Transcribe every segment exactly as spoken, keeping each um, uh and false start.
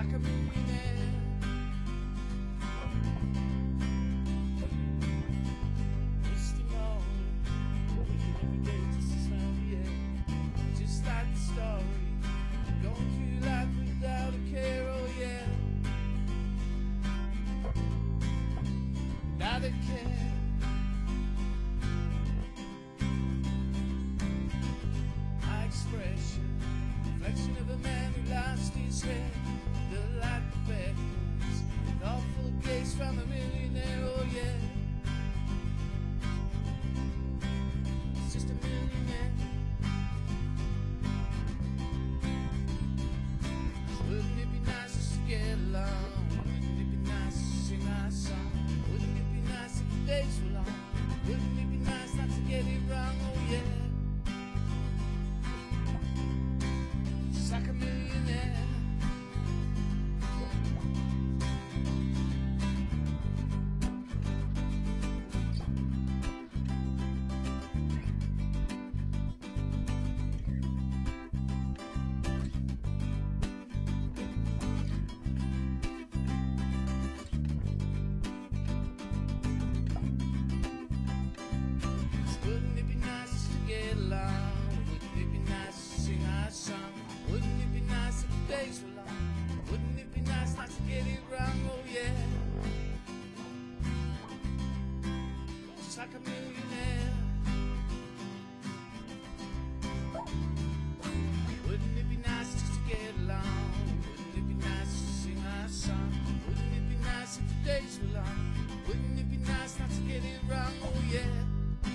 like a millionaire. Misty morning, waking every day just to smell the air. Just like the story, going through life without a care, oh yeah. Without a care. My expression, reflection of a man who lost his head. The light beckons, an awful gaze from a millionaire, oh yeah. It's just a millionaire. Wouldn't it be nice just to get along? Wouldn't it be nice to sing our song? Wouldn't it be nice if the days were long? Wouldn't it be nice not to get it wrong, oh yeah. Just like a millionaire. Wouldn't it be nice just to get along? Wouldn't it be nice to sing our song? Wouldn't it be nice if the days were long? Wouldn't it be nice not to get it wrong, oh yeah. Just like a millionaire. Wouldn't it be nice just to get along? Wouldn't it be nice to sing our song? Wouldn't it be nice if the days were long? Wouldn't it be nice not to get it wrong, oh yeah.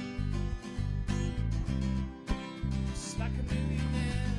Just like a millionaire.